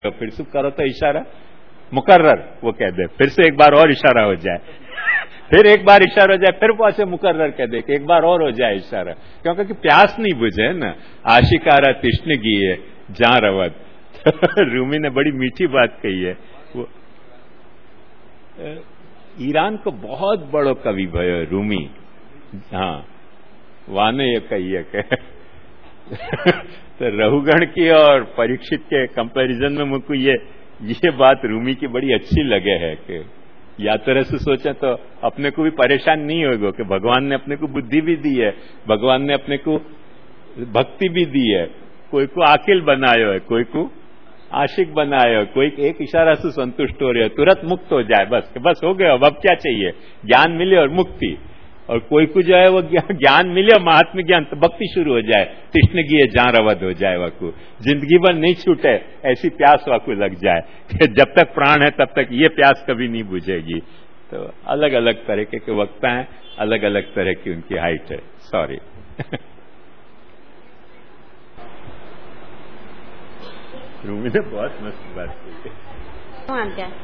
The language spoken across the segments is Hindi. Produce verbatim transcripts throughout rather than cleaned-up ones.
तो फिर से करो तो इशारा मुकर्रर, वो कह दे, फिर से एक बार और इशारा हो जाए, फिर एक बार इशारा हो जाए, फिर वैसे मुकर्रर कह दे कि एक बार और हो जाए इशारा, क्योंकि प्यास नहीं बुझे ना। आशिकारा तिष्ण गिए जहां रवत। रूमी ने बड़ी मीठी बात कही है। वो ईरान को बहुत बड़ो कवि भयो रूमी। हाँ, वाने ये कहिए के तो रहुगण की और परीक्षित के कंपैरिजन में मुझको ये ये बात रूमी की बड़ी अच्छी लगे है कि या तरह से सोचे तो अपने को भी परेशान नहीं होगा कि भगवान ने अपने को बुद्धि भी दी है, भगवान ने अपने को भक्ति भी दी है, कोई को आकिल बनायो है, कोई को आशिक बनायो है, कोई एक इशारा से संतुष्ट हो रहे हो, तुरंत मुक्त हो जाए, बस बस हो गया, अब क्या चाहिए, ज्ञान मिले और मुक्ति। और कोई को जो है वो ज्ञान मिले और महात्मा ज्ञान तो भक्ति शुरू हो जाए, कृष्ण की जहां रवद हो जाए, वाकू जिंदगी भर नहीं छूटे ऐसी प्यास वाकू लग जाए कि जब तक प्राण है तब तक ये प्यास कभी नहीं बुझेगी। तो अलग अलग तरह के वक्ता हैं, अलग अलग तरह की उनकी हाइट है। सॉरी। रूमी ने बहुत मस्त बात की है।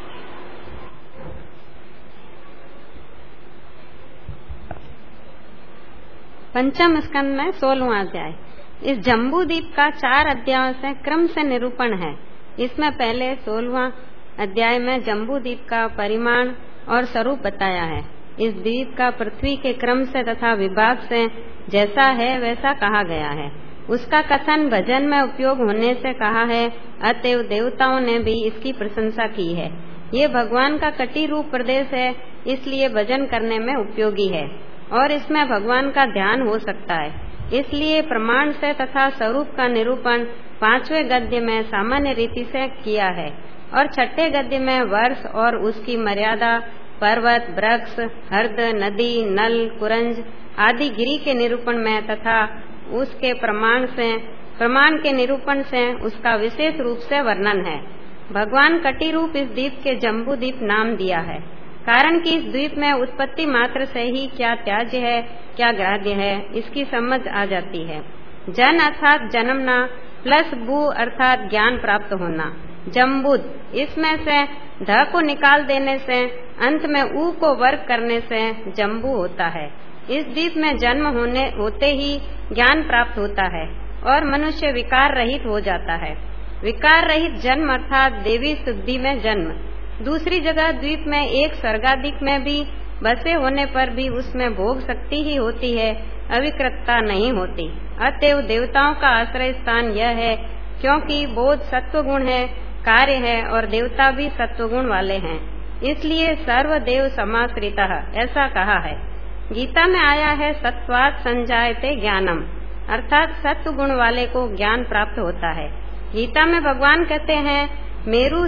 पंचम स्कंद में सोलहवां अध्याय। इस जम्बू द्वीप का चार अध्यायों से क्रम से निरूपण है। इसमें पहले सोलहवां अध्याय में जम्बू द्वीप का परिमाण और स्वरूप बताया है। इस द्वीप का पृथ्वी के क्रम से तथा विभाग से जैसा है वैसा कहा गया है। उसका कथन भजन में उपयोग होने से कहा है, अतएव देवताओं ने भी इसकी प्रशंसा की है। ये भगवान का कटी रूप प्रदेश है, इसलिए भजन करने में उपयोगी है और इसमें भगवान का ध्यान हो सकता है। इसलिए प्रमाण से तथा स्वरूप का निरूपण पांचवें गद्य में सामान्य रीति से किया है और छठे गद्य में वर्ष और उसकी मर्यादा, पर्वत, वृक्ष, हृद, नदी, नल, कुरंज आदि गिरी के निरूपण में तथा उसके प्रमाण से प्रमाण के निरूपण से उसका विशेष रूप से वर्णन है। भगवान कटी रूप इस द्वीप के जम्बू द्वीप नाम दिया है, कारण कि इस द्वीप में उत्पत्ति मात्र से ही क्या त्याज्य है क्या ग्राह्य है इसकी समझ आ जाती है। जन अर्थात जन्मना प्लस भू अर्थात ज्ञान प्राप्त होना। जम्बुद इसमें से ध को निकाल देने से अंत में ऊ को वर्ग करने से जम्बू होता है। इस द्वीप में जन्म होने होते ही ज्ञान प्राप्त होता है और मनुष्य विकार रहित हो जाता है। विकार रहित जन्म अर्थात देवी शुद्धि में जन्म। दूसरी जगह द्वीप में एक स्वर्गाधिक में भी बसे होने पर भी उसमें भोग शक्ति ही होती है, अविकृतता नहीं होती। अतएव देवताओं का आश्रय स्थान यह है, क्योंकि बोध सत्वगुण है, कार्य है और देवता भी सत्वगुण वाले हैं, इसलिए सर्वदेव समाश्रितः ऐसा कहा है। गीता में आया है, सत्वात् संजायते ज्ञानम, अर्थात सत्व गुण वाले को ज्ञान प्राप्त होता है। गीता में भगवान कहते हैं, मेरु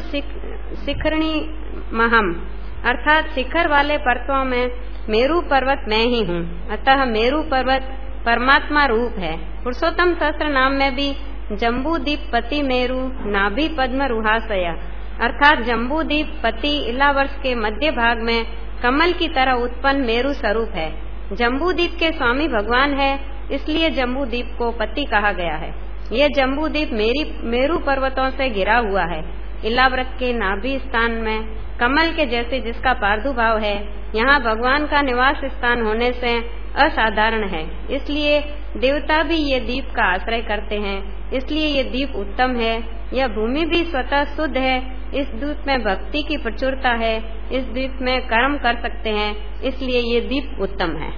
शिखरणी महम, अर्थात शिखर वाले पर्वतों में मेरु पर्वत मैं ही हूँ। अतः मेरु पर्वत परमात्मा रूप है। पुरुषोत्तम सहस्त्र नाम में भी जम्बू द्वीप पति मेरु नाभि पद्म रुहाशया, अर्थात जम्बू द्वीप पति इलावर्ष के मध्य भाग में कमल की तरह उत्पन्न मेरु स्वरूप है। जम्बू द्वीप के स्वामी भगवान है, इसलिए जम्बू द्वीप को पति कहा गया है। यह जम्बू द्वीप मेरी मेरु पर्वतों से घिरा हुआ है। इलावृत के नाभि स्थान में कमल के जैसे जिसका प्रादुर्भाव है, यहाँ भगवान का निवास स्थान होने से असाधारण है, इसलिए देवता भी ये द्वीप का आश्रय करते हैं। इसलिए ये द्वीप उत्तम है। यह भूमि भी स्वतः शुद्ध है। इस द्वीप में भक्ति की प्रचुरता है। इस द्वीप में कर्म कर सकते हैं, इसलिए ये द्वीप उत्तम है।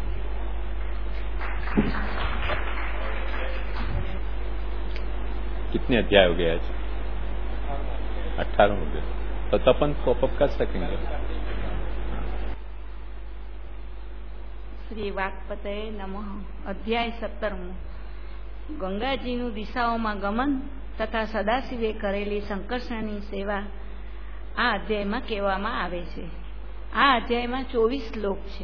कितने अध्याय हो गए आज? अठारह हो गए, तो तपन पॉपअप कर सकेंगे। श्री वाक्पते नमः। अध्याय सत्तरमो। ગંગાજીનું દિશાઓમાં ગમન તથા સદાશિવે કરેલી સંકર્ષણની સેવા આ અધ્યાયમાં કહેવામાં આવે છે। આ અધ્યાયમાં ચોવીસ શ્લોક છે।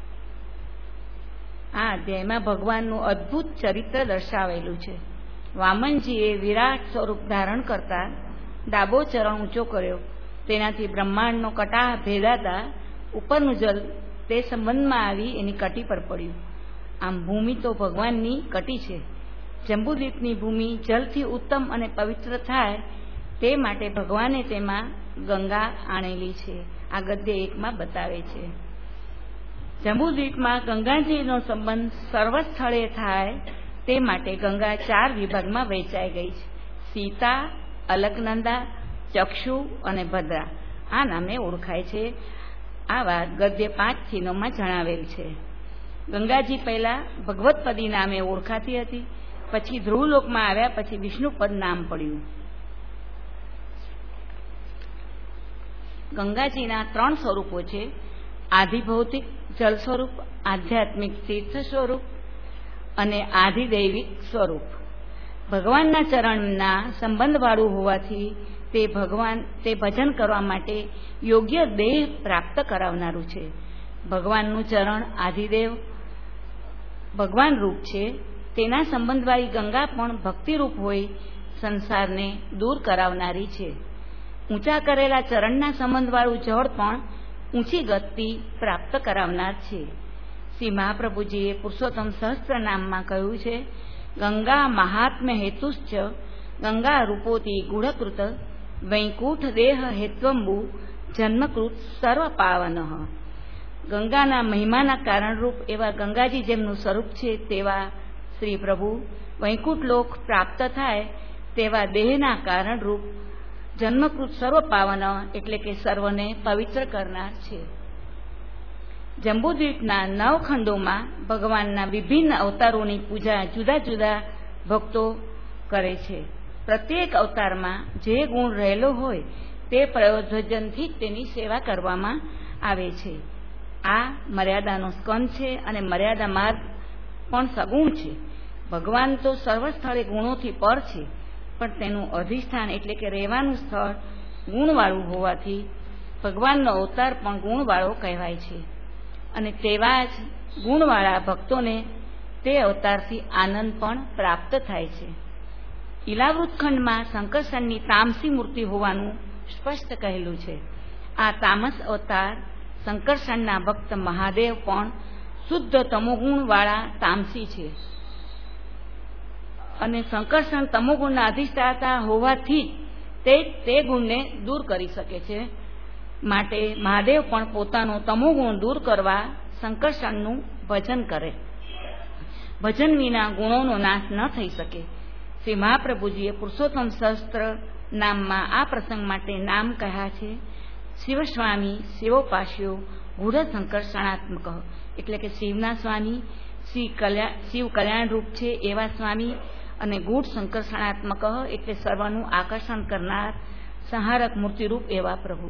આ અધ્યાયમાં ભગવાનનું અદ્ભુત ચરિત્ર દર્શાવેલું છે। વામનજીએ વિરાટ સ્વરૂપ ધારણ કરતા ડાબો ચરણ ઊંચો કર્યો, તેનાથી બ્રહ્માંડનો કટાહ ભેદાતા ઉપરનું જલ તે સંબંધમાં આવી એની કટી પર પડ્યું। આમ ભૂમિ તો ભગવાનની કટી છે। જંબુદ્વીપની ભૂમિ જલથી ઉત્તમ અને પવિત્ર થાય તે માટે ભગવાને તેમાં ગંગા આણેલી છે. આ ગદ્ય એકમાં બતાવે છે. જંબુદ્વીપમાં ગંગાજીનો સંબંધ સર્વ સ્થળે થાય તે માટે ગંગા ચાર વિભાગમાં વહેંચાઈ ગઈ છે. સીતા, અલકનંદા, ચક્ષુ અને ભદ્રા આ નામે ઓળખાય છે. આ વાત ગદ્ય પાંચ ચિહ્નોમાં જણાવેલ છે. ગંગાજી પહેલા ભગવતપદી નામે ઓળખાતી હતી, પછી ધ્રુવલોકમાં આવ્યા પછી વિષ્ણુપદ નામ પડ્યું. ગંગાજીના ત્રણ સ્વરૂપો છે: આધિભૌતિક જલ સ્વરૂપ, આધ્યાત્મિક તીર્થ સ્વરૂપ અને આધિદૈવિક સ્વરૂપ. ભગવાનના ચરણના સંબંધવાળું હોવાથી તે ભગવાન તે ભજન કરવા માટે યોગ્ય દેહ પ્રાપ્ત કરાવનારું છે. ભગવાનનું ચરણ આધિદેવ ભગવાન રૂપ છે. તેના સંબંધવાળી ગંગા પણ ભક્તિરૂપ હોય સંસારને દૂર કરાવનારી છે. ઊંચા કરેલા ચરણના સંબંધવાળું જળ પણ ઊંચી ગતિ પ્રાપ્ત કરાવનાર છે. શ્રી મહાપ્રભુજીએ પુરુષોત્તમ સહસ્ત્ર નામમાં કહ્યું છે, ગંગા મહાત્મ્ય હેતુશ્ચ ગંગા રૂપોતી ગુઢકૃત વૈકુંઠ દેહ હેત્વંબુ જન્મકૃત સર્વ પાવન. ગંગાના મહિમાના કારણરૂપ એવા ગંગાજી જેમનું સ્વરૂપ છે તેવા શ્રી પ્રભુ વૈકુંઠ લોક પ્રાપ્ત થાય તેવા દેહના કારણરૂપ જન્મકૃત સર્વ પાવન એટલે કે સર્વને પવિત્ર કરનાર છે. જંબુદ્વીપના નવ ખંડોમાં ભગવાનના વિભિન્ન અવતારોની પૂજા જુદા જુદા ભક્તો કરે છે. પ્રત્યેક અવતારમાં જે ગુણ રહેલો હોય તે પ્રયોજનથી તેની સેવા કરવામાં આવે છે. આ મર્યાદાનો સ્કંદ છે અને મર્યાદા માર્ગ પણ સગુણ છે. ભગવાન તો સર્વ સ્થળે ગુણોથી પર છે, પણ તેનું અધિષ્ઠાન એટલે કે રહેવાનું સ્થળ ગુણવાળું હોવાથી ભગવાનનો અવતાર પણ ગુણવાળો કહેવાય છે. અને તેવા જ ગુણવાળા ભક્તોને તે અવતારથી આનંદ પણ પ્રાપ્ત થાય છે. ઇલાવૃત ખંડમાં શંકરસરની તામસી મૂર્તિ હોવાનું સ્પષ્ટ કહેલું છે. આ તામસ અવતાર શંકરસરના ભક્ત મહાદેવ પણ શુદ્ધ તમોગુણવાળા તામસી છે અને શંકરસન તમોગુણના અધિષ્ઠાતા હોવાથી તે તે ગુણને દૂર કરી શકે છે. માટે મહાદેવ પણ પોતાનો તમોગુણ દૂર કરવા શંકરસનનું ભજન કરે. ભજન વિના ગુણોનો નાશ ન થઈ શકે. શ્રી મહાપ્રભુજીએ પુરુષોત્તમ સહસ્ત્ર નામમાં આ પ્રસંગ માટે નામ કહ્યા છે: શિવસ્વામી શિવોપાસ્યો ગૂઢ શંકર શણાત્મક, એટલે કે શિવના સ્વામી, શિવ કલ્યાણ શિવ કલ્યાણ રૂપ છે એવા સ્વામી, અને ગૂઢ શંકર શણાત્મક એટલે સર્વનું આકર્ષણ કરનાર સંહારક મૂર્તિરૂપ એવા પ્રભુ.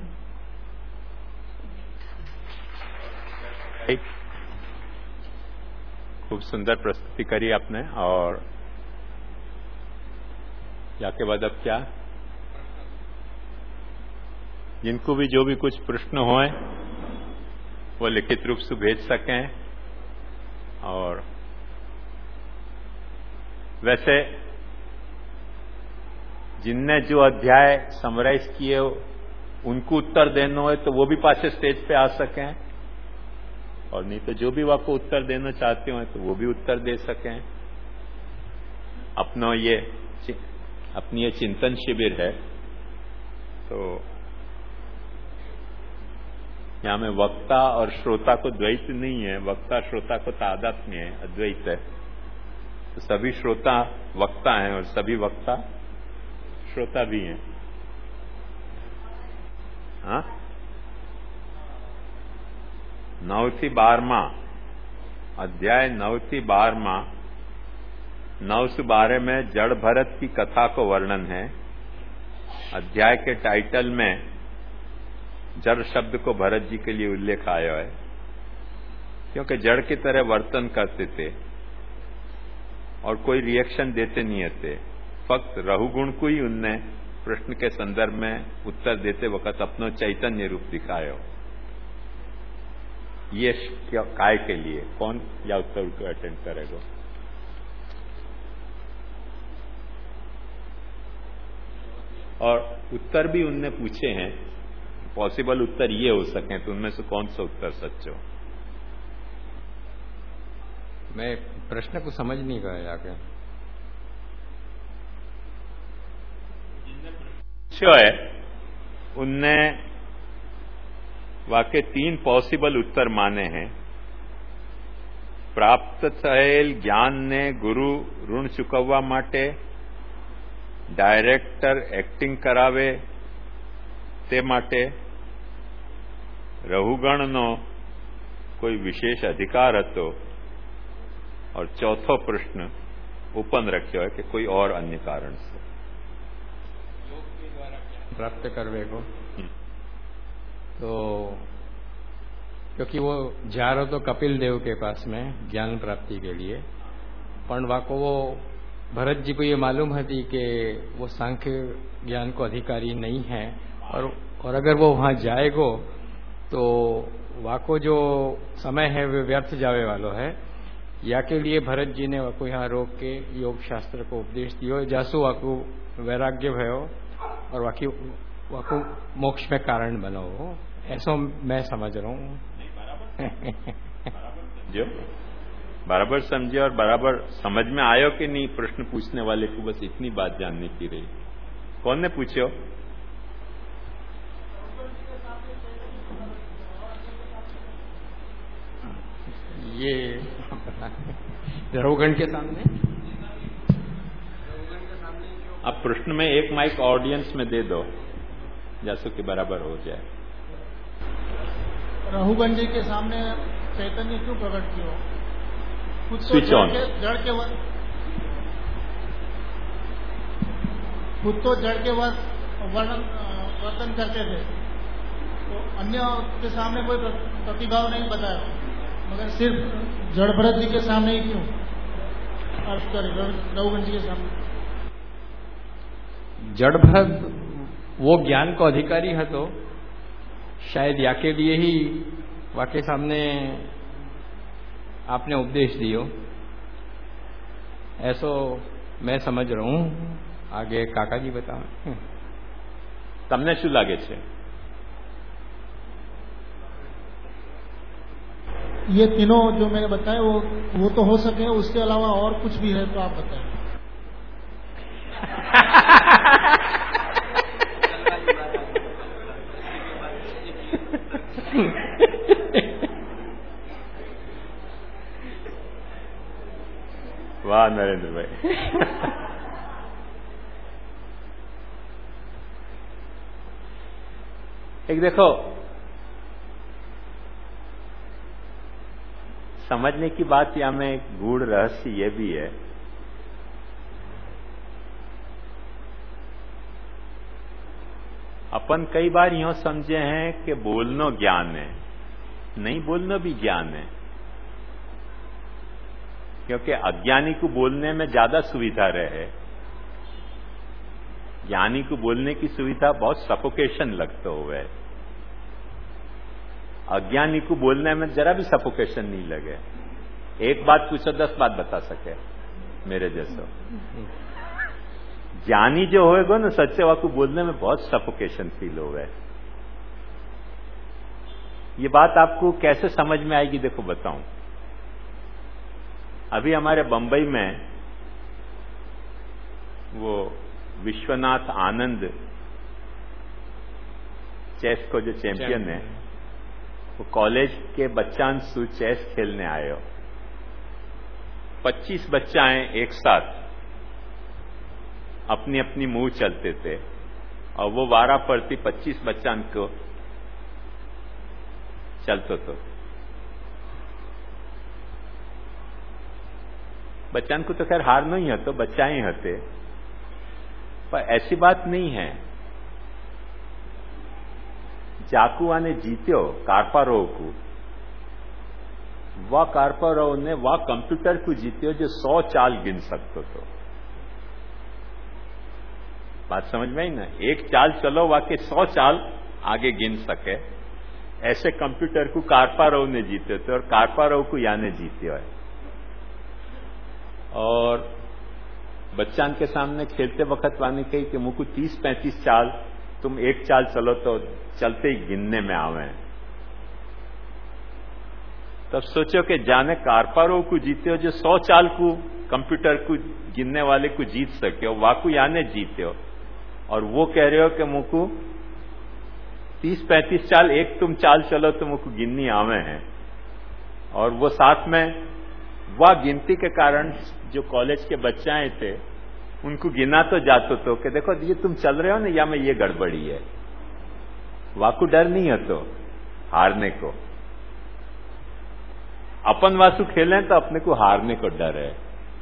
खूब सुंदर प्रस्तुति करी आपने. और या के बाद अब क्या, जिनको भी जो भी कुछ प्रश्न होए वो लिखित रूप से भेज सकें. और वैसे जिनने जो अध्याय समराइज किए उनको उत्तर देना हो तो वो भी पाछे स्टेज पे आ सकें, और नहीं तो जो भी आपको उत्तर देना चाहते हो तो वो भी उत्तर दे सकें. अपना ये अपनी ये चिंतन शिविर है, तो यहां में वक्ता और श्रोता को द्वैत नहीं है, वक्ता श्रोता को तादात्म्य है, अद्वैत है. तो सभी श्रोता वक्ता हैं और सभी वक्ता श्रोता भी हैं. हाँ, नौ थी बारहमा अध्याय नौ थी बारहमा नौ से बारह में जड़ भरत की कथा को वर्णन है. अध्याय के टाइटल में जड़ शब्द को भरत जी के लिए उल्लेख आया है, क्योंकि जड़ की तरह वर्तन करते थे और कोई रिएक्शन देते नहीं थे. फक्त रहुगुण को ही उनने प्रश्न के संदर्भ में उत्तर देते वक्त अपना चैतन्य रूप दिखाया. ये काय के लिए कौन या उत्तर को अटेंड करेगा? और उत्तर भी उनने पूछे हैं, पॉसिबल उत्तर ये हो सके, तो उनमें से कौन सा उत्तर सच हो? मैं प्रश्न को समझ नहीं पाया. पूछो है उनने वाके तीन पॉसिबल उत्तर माने हैं। પ્રાપ્ત થયેલ જ્ઞાનને ગુરુ ઋણ ચૂકવવા માટે, ડાયરેક્ટર એક્ટિંગ કરાવે તે માટે, રહુગણનો કોઈ વિશેષ અધિકાર હતો, और चौथो प्रश्न ओपन रखियो है कि कोई और अन्य कारण से योग के द्वारा प्राप्त करने को। तो क्योंकि वो जा रहा तो कपिल देव के पास में ज्ञान प्राप्ति के लिए, पण वाको वो भरत जी को ये मालूम थी कि वो सांख्य ज्ञान को अधिकारी नहीं है, और और अगर वो वहां जाएगो तो वाको जो समय है वो व्यर्थ जावे वालो है। या के लिए भरत जी ने वाको यहाँ रोक के योग शास्त्र को उपदेश दियो, जासु वाको वैराग्य भयो और वाकी वाको मोक्ष में कारण बनो, ऐसा मैं समझ रहा हूँ। जो बराबर समझे और बराबर समझ में आयो कि नहीं, प्रश्न पूछने वाले को बस इतनी बात जानने की रही। कौन ने पूछो? ये रहुगण के सामने अब प्रश्न में एक माइक ऑडियंस में दे दो, जैसे कि बराबर हो जाए। रहुगण जी के सामने चैतन्य क्यों प्रकट किया? खुद तो स्विच ऑन। जड़ के वश खुद तो जड़ के वश वर्णन वर्तन करते थे, तो अन्य के सामने कोई प्रतिभाव नहीं बताया, मगर सिर्फ जड़ भरत जी के सामने ही क्यों अर्थ करे? रहुगण जी के सामने जड़ भरत वो ज्ञान को अधिकारी है, तो शायद या के लिए ही वाके सामने आपने उपदेश दियो, ऐसो मैं समझ रहा हूं। आगे काका जी बताओ, तमने शू लागे छे? ये तीनों जो मैंने बताया वो वो तो हो सके, उसके अलावा और कुछ भी है तो आप बताएं। वाह नरेंद्र भाई। एक देखो, समझने की बात या में एक गूढ़ रहस्य ये भी है, अपन कई बार यूं समझे हैं कि बोलना ज्ञान है, नहीं बोलना भी ज्ञान है, क्योंकि अज्ञानी को बोलने में ज्यादा सुविधा रहे, ज्ञानी को बोलने की सुविधा बहुत सफोकेशन लगता हुआ है, अज्ञानी को बोलने में जरा भी सफोकेशन नहीं लगे। एक बात पूछो दस बात बता सके मेरे जैसा। ज्ञानी जो होएगा ना सच्चे वाकू बोलने में बहुत सफोकेशन फील होगा। ये बात आपको कैसे समझ में आएगी देखो बताऊं। अभी हमारे बंबई में वो विश्वनाथ आनंद चेस को जो चैंपियन है, वो कॉलेज के बच्चान सु चेस खेलने आए हो। पच्चीस बच्चाएं एक साथ अपनी अपनी मुंह चलते थे और वो वारा पड़ती पच्चीस बच्चान को चलते तो बच्चान को तो खैर हार नहीं है, तो बच्चा ही हते, पर ऐसी बात नहीं है। जाकू आने जीत्यो कार्पारोव को, वह कार्पारोव ने वह कंप्यूटर को जीत्यो जो सौ चाल गिन सकते तो। बात समझ में आई ना? एक चाल चलो वाके सौ चाल आगे गिन सके, ऐसे कंप्यूटर को कार्पारोव ने जीते थे और कार्पारोव को याने जीत्यो है। और बच्चान के सामने खेलते वक्त वाने कही कि मुझको तीस पैंतीस चाल तुम एक चाल चलो तो चलते ही गिनने में आवे। तब सोचो कि जाने कार्पारोव को जीते हो जो सौ चाल को कंप्यूटर को गिनने वाले को जीत सके हो, वाकू याने जीते हो, और वो कह रहे हो कि मुकु तीस पैंतीस चाल एक तुम चाल चलो तो मुकु गिननी आवे हैं, और वो साथ में वह गिनती के कारण जो कॉलेज के बच्चे आए थे उनको गिना तो जातो तो कि देखो ये तुम चल रहे हो ना, या में ये गड़बड़ी है। वाकु डर नहीं है तो हारने को, अपन वासु खेलें तो अपने को हारने को डर है।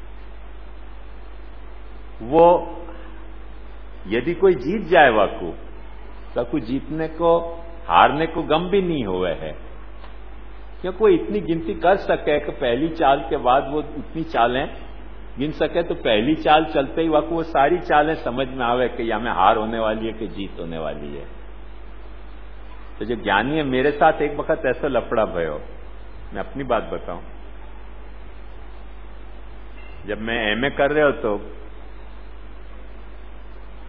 वो यदि कोई जीत जाए वाकु तो कोई जीतने को हारने को गम भी नहीं हुए है, क्योंकि कोई इतनी गिनती कर सके कि पहली चाल के बाद वो उतनी चालें गिन सके, तो पहली चाल चलते ही वाकु वो सारी चालें समझ में आवे कि या में हार होने वाली है कि जीत होने वाली है। तो जो ज्ञानी है, मेरे साथ एक वक्त ऐसा लफड़ा भयो, मैं अपनी बात बताऊं, जब मैं एमए कर रहे हो तो